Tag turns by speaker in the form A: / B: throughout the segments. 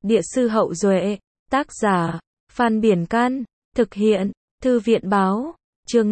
A: Địa sư Hậu Duệ, tác giả, Phan Biển Can, thực hiện, Thư viện báo, chương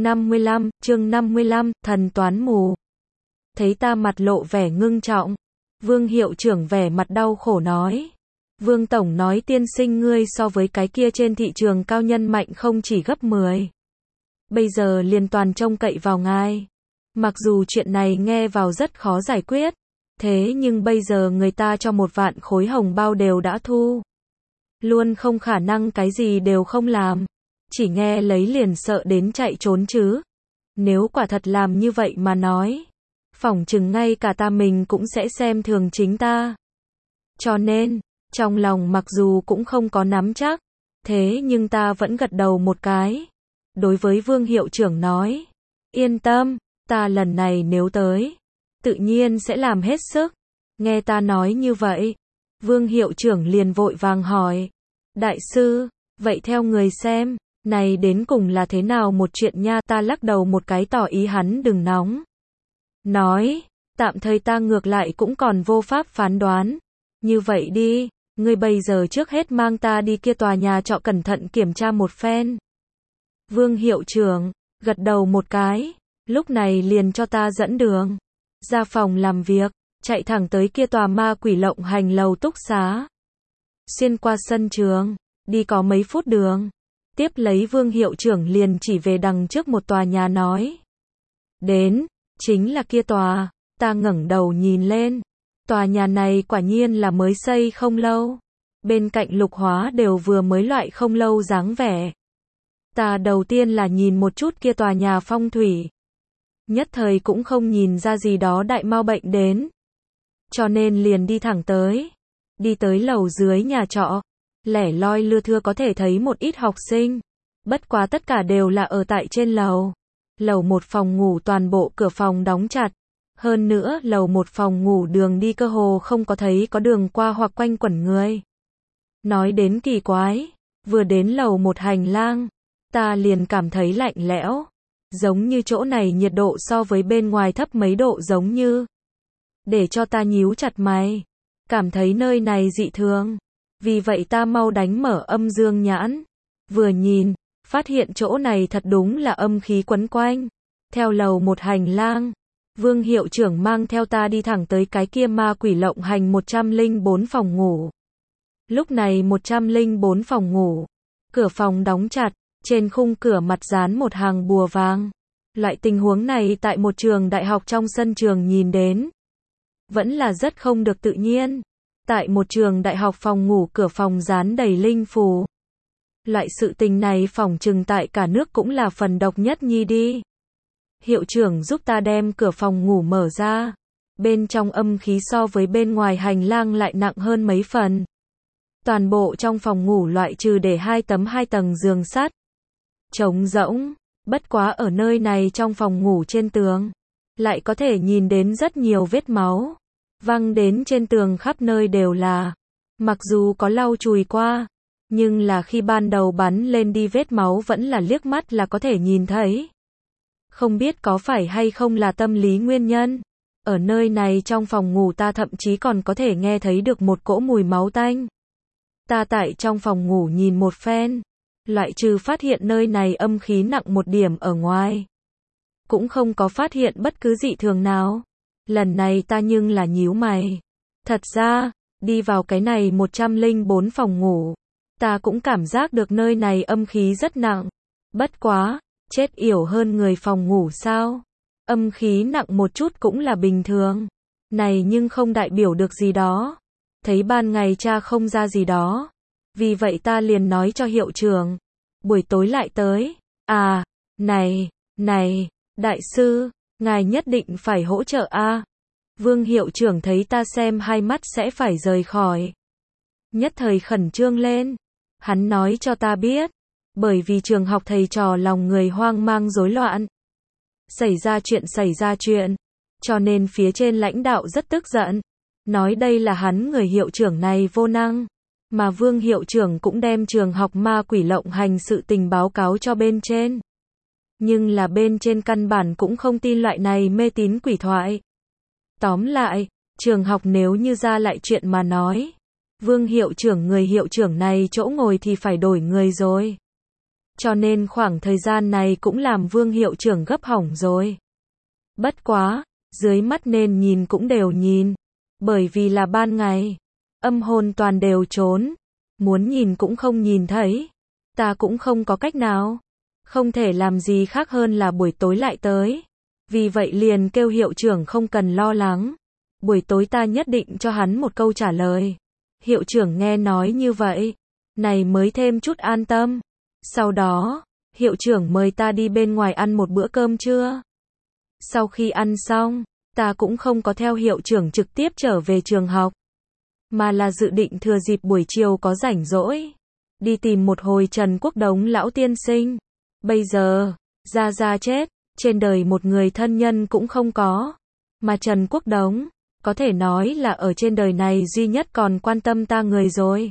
A: 55, thần toán mù. Thấy ta mặt lộ vẻ ngưng trọng, Vương hiệu trưởng vẻ mặt đau khổ nói. Vương Tổng nói tiên sinh ngươi so với cái kia trên thị trường cao nhân mạnh không chỉ gấp 10. Bây giờ liền toàn trông cậy vào ngài. Mặc dù chuyện này nghe vào rất khó giải quyết, thế nhưng bây giờ người ta cho 1 vạn khối hồng bao đều đã thu. Luôn không khả năng cái gì đều không làm. Chỉ nghe lấy liền sợ đến chạy trốn chứ. Nếu quả thật làm như vậy mà nói, phỏng chừng ngay cả ta mình cũng sẽ xem thường chính ta. Cho nên, trong lòng mặc dù cũng không có nắm chắc, thế nhưng ta vẫn gật đầu một cái. Đối với Vương hiệu trưởng nói, yên tâm, ta lần này nếu tới, tự nhiên sẽ làm hết sức. Nghe ta nói như vậy, Vương hiệu trưởng liền vội vàng hỏi, đại sư, vậy theo người xem, này đến cùng là thế nào một chuyện nha. Ta lắc đầu một cái tỏ ý hắn đừng nóng. Nói, tạm thời ta ngược lại cũng còn vô pháp phán đoán. Như vậy đi, ngươi bây giờ trước hết mang ta đi kia tòa nhà trọ cẩn thận kiểm tra một phen. Vương hiệu trưởng, gật đầu một cái, lúc này liền cho ta dẫn đường. Ra phòng làm việc, chạy thẳng tới kia tòa ma quỷ lộng hành lầu túc xá. Xuyên qua sân trường, đi có mấy phút đường. Tiếp lấy Vương hiệu trưởng liền chỉ về đằng trước một tòa nhà nói. Đến, chính là kia tòa. Ta ngẩng đầu nhìn lên. Tòa nhà này quả nhiên là mới xây không lâu. Bên cạnh lục hóa đều vừa mới loại không lâu dáng vẻ. Ta đầu tiên là nhìn một chút kia tòa nhà phong thủy. Nhất thời cũng không nhìn ra gì đó đại mau bệnh đến. Cho nên liền đi thẳng tới. Đi tới lầu dưới nhà trọ. Lẻ loi lưa thưa có thể thấy một ít học sinh. Bất quá tất cả đều là ở tại trên lầu. Lầu 1 phòng ngủ toàn bộ cửa phòng đóng chặt. Hơn nữa lầu 1 phòng ngủ đường đi cơ hồ không có thấy có đường qua hoặc quanh quẩn người. Nói đến kỳ quái, vừa đến lầu 1 hành lang, ta liền cảm thấy lạnh lẽo. Giống như chỗ này nhiệt độ so với bên ngoài thấp mấy độ giống như. Để cho ta nhíu chặt mày. Cảm thấy nơi này dị thường. Vì vậy ta mau đánh mở âm dương nhãn. Vừa nhìn, phát hiện chỗ này thật đúng là âm khí quấn quanh. Theo lầu 1 hành lang, Vương hiệu trưởng mang theo ta đi thẳng tới cái kia ma quỷ lộng hành 104 phòng ngủ. Lúc này 104 phòng ngủ, cửa phòng đóng chặt, trên khung cửa mặt dán một hàng bùa vàng. Loại tình huống này tại một trường đại học trong sân trường nhìn đến, vẫn là rất không được tự nhiên. Tại một trường đại học phòng ngủ cửa phòng dán đầy linh phù. Loại sự tình này phỏng chừng tại cả nước cũng là phần độc nhất nhi đi. Hiệu trưởng giúp ta đem cửa phòng ngủ mở ra. Bên trong âm khí so với bên ngoài hành lang lại nặng hơn mấy phần. Toàn bộ trong phòng ngủ loại trừ để 2 tầng giường sắt. Trống rỗng, bất quá ở nơi này trong phòng ngủ trên tường, lại có thể nhìn đến rất nhiều vết máu. Văng đến trên tường khắp nơi đều là. Mặc dù có lau chùi qua, nhưng là khi ban đầu bắn lên đi vết máu vẫn là liếc mắt là có thể nhìn thấy. Không biết có phải hay không là tâm lý nguyên nhân. Ở nơi này trong phòng ngủ ta thậm chí còn có thể nghe thấy được một cỗ mùi máu tanh. Ta tại trong phòng ngủ nhìn một phen, loại trừ phát hiện nơi này âm khí nặng một điểm ở ngoài, cũng không có phát hiện bất cứ dị thường nào. Lần này ta nhưng là nhíu mày. Thật ra, đi vào cái này 104 phòng ngủ, ta cũng cảm giác được nơi này âm khí rất nặng. Bất quá, chết yểu hơn người phòng ngủ sao? Âm khí nặng một chút cũng là bình thường. Này nhưng không đại biểu được gì đó. Thấy ban ngày cha không ra gì đó. Vì vậy ta liền nói cho hiệu trưởng. Buổi tối lại tới. À, này, đại sư, ngài nhất định phải hỗ trợ a. Vương hiệu trưởng thấy ta xem hai mắt sẽ phải rời khỏi. Nhất thời khẩn trương lên. Hắn nói cho ta biết. Bởi vì trường học thầy trò lòng người hoang mang rối loạn. Xảy ra chuyện. Cho nên phía trên lãnh đạo rất tức giận. Nói đây là hắn người hiệu trưởng này vô năng. Mà Vương hiệu trưởng cũng đem trường học ma quỷ lộng hành sự tình báo cáo cho bên trên. Nhưng là bên trên căn bản cũng không tin loại này mê tín quỷ thoại. Tóm lại, trường học nếu như ra lại chuyện mà nói, Vương hiệu trưởng người hiệu trưởng này chỗ ngồi thì phải đổi người rồi. Cho nên khoảng thời gian này cũng làm Vương hiệu trưởng gấp hỏng rồi. Bất quá, dưới mắt nên nhìn cũng đều nhìn. Bởi vì là ban ngày, âm hồn toàn đều trốn. Muốn nhìn cũng không nhìn thấy. Ta cũng không có cách nào. Không thể làm gì khác hơn là buổi tối lại tới. Vì vậy liền kêu hiệu trưởng không cần lo lắng. Buổi tối ta nhất định cho hắn một câu trả lời. Hiệu trưởng nghe nói như vậy, này mới thêm chút an tâm. Sau đó, hiệu trưởng mời ta đi bên ngoài ăn một bữa cơm trưa. Sau khi ăn xong, ta cũng không có theo hiệu trưởng trực tiếp trở về trường học, mà là dự định thừa dịp buổi chiều có rảnh rỗi, đi tìm một hồi Trần Quốc Đống lão tiên sinh. Bây giờ, Gia chết, trên đời một người thân nhân cũng không có, mà Trần Quốc Đống, có thể nói là ở trên đời này duy nhất còn quan tâm ta người rồi.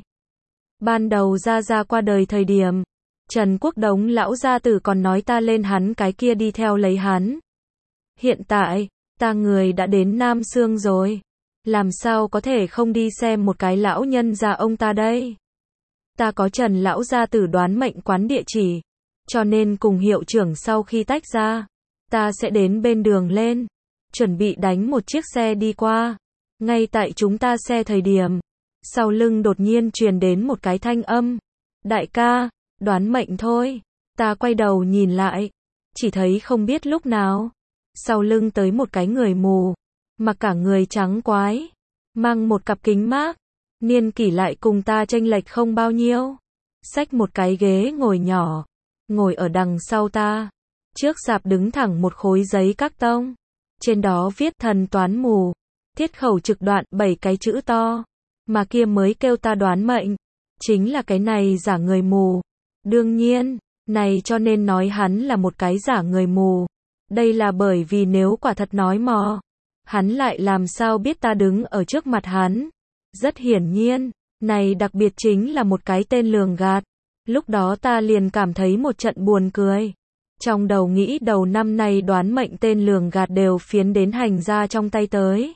A: Ban đầu Gia qua đời thời điểm, Trần Quốc Đống lão gia tử còn nói ta lên hắn cái kia đi theo lấy hắn. Hiện tại, ta người đã đến Nam Sương rồi. Làm sao có thể không đi xem một cái lão nhân già ông ta đây? Ta có Trần lão gia tử đoán mệnh quán địa chỉ, cho nên cùng hiệu trưởng sau khi tách ra, ta sẽ đến bên đường lên, chuẩn bị đánh một chiếc xe đi qua. Ngay tại chúng ta xe thời điểm, sau lưng đột nhiên truyền đến một cái thanh âm. Đại ca, đoán mệnh thôi. Ta quay đầu nhìn lại, chỉ thấy không biết lúc nào, sau lưng tới một cái người mù, mặc cả người trắng quái, mang một cặp kính mác, niên kỷ lại cùng ta chênh lệch không bao nhiêu, xách một cái ghế ngồi nhỏ, ngồi ở đằng sau ta. Trước sạp đứng thẳng một khối giấy các tông, trên đó viết thần toán mù, thiết khẩu trực đoạn 7 cái chữ to, mà kia mới kêu ta đoán mệnh, chính là cái này giả người mù. Đương nhiên, này cho nên nói hắn là một cái giả người mù. Đây là bởi vì nếu quả thật nói mò, hắn lại làm sao biết ta đứng ở trước mặt hắn. Rất hiển nhiên, này đặc biệt chính là một cái tên lường gạt. Lúc đó ta liền cảm thấy một trận buồn cười. Trong đầu nghĩ đầu năm nay đoán mệnh tên lường gạt đều phiến đến hành ra trong tay tới.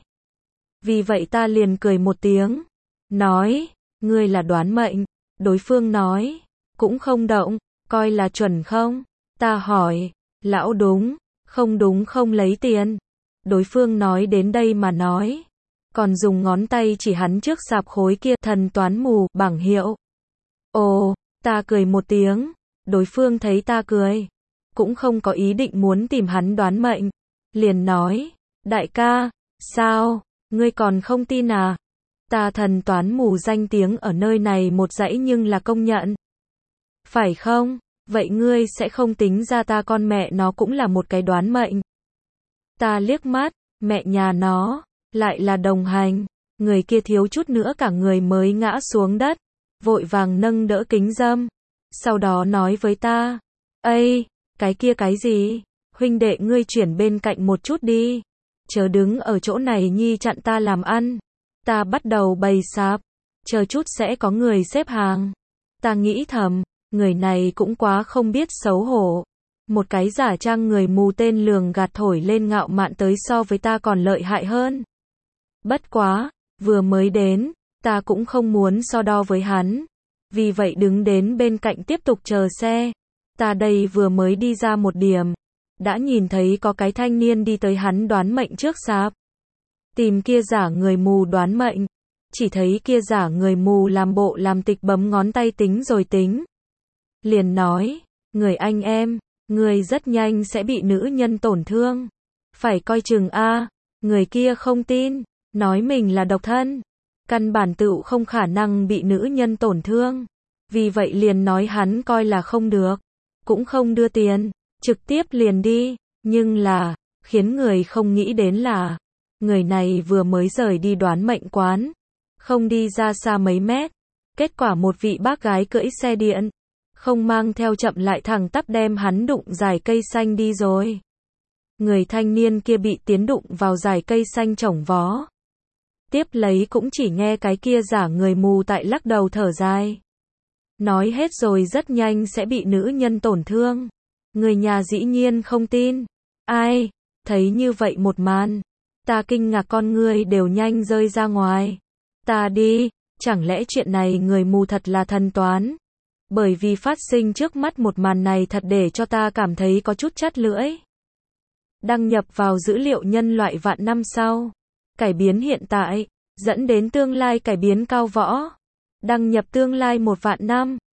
A: Vì vậy ta liền cười một tiếng, nói, ngươi là đoán mệnh. Đối phương nói, cũng không động, coi là chuẩn không? Ta hỏi, lão đúng, không lấy tiền. Đối phương nói đến đây mà nói, còn dùng ngón tay chỉ hắn trước sạp khối kia thần toán mù bảng hiệu. Ồ, ta cười một tiếng, đối phương thấy ta cười, cũng không có ý định muốn tìm hắn đoán mệnh, liền nói, đại ca, sao, ngươi còn không tin à? Ta thần toán mù danh tiếng ở nơi này một dãy nhưng là công nhận. Phải không? Vậy ngươi sẽ không tính ra ta con mẹ nó cũng là một cái đoán mệnh. Ta liếc mắt, mẹ nhà nó, lại là đồng hành. Người kia thiếu chút nữa cả người mới ngã xuống đất, vội vàng nâng đỡ kính râm. Sau đó nói với ta, ây, cái kia cái gì? Huynh đệ ngươi chuyển bên cạnh một chút đi. Chớ đứng ở chỗ này nhi chặn ta làm ăn. Ta bắt đầu bày sạp, chờ chút sẽ có người xếp hàng. Ta nghĩ thầm, người này cũng quá không biết xấu hổ. Một cái giả trang người mù tên lường gạt thổi lên ngạo mạn tới so với ta còn lợi hại hơn. Bất quá, vừa mới đến, ta cũng không muốn so đo với hắn. Vì vậy đứng đến bên cạnh tiếp tục chờ xe. Ta đây vừa mới đi ra một điểm, đã nhìn thấy có cái thanh niên đi tới hắn đoán mệnh trước sạp. Tìm kia giả người mù đoán mệnh. Chỉ thấy kia giả người mù làm bộ làm tịch bấm ngón tay tính rồi tính. Liền nói, người anh em, người rất nhanh sẽ bị nữ nhân tổn thương. Phải coi chừng a. Người kia không tin, nói mình là độc thân. Căn bản tựu không khả năng bị nữ nhân tổn thương. Vì vậy liền nói hắn coi là không được. Cũng không đưa tiền, trực tiếp liền đi. Nhưng là, khiến người không nghĩ đến là, người này vừa mới rời đi đoán mệnh quán. Không đi ra xa mấy mét. Kết quả một vị bác gái cưỡi xe điện, không mang theo chậm lại thẳng tắp đem hắn đụng dải cây xanh đi rồi. Người thanh niên kia bị tiến đụng vào dải cây xanh chổng vó. Tiếp lấy cũng chỉ nghe cái kia giả người mù tại lắc đầu thở dài. Nói hết rồi rất nhanh sẽ bị nữ nhân tổn thương. Người nhà dĩ nhiên không tin. Ai, thấy như vậy một màn, ta kinh ngạc con ngươi đều nhanh rơi ra ngoài. Ta đi, chẳng lẽ chuyện này người mù thật là thần toán? Bởi vì phát sinh trước mắt một màn này thật để cho ta cảm thấy có chút chắt lưỡi. Đăng nhập vào dữ liệu nhân loại vạn năm sau. Cải biến hiện tại, dẫn đến tương lai cải biến cao võ. Đăng nhập tương lai 1 vạn năm.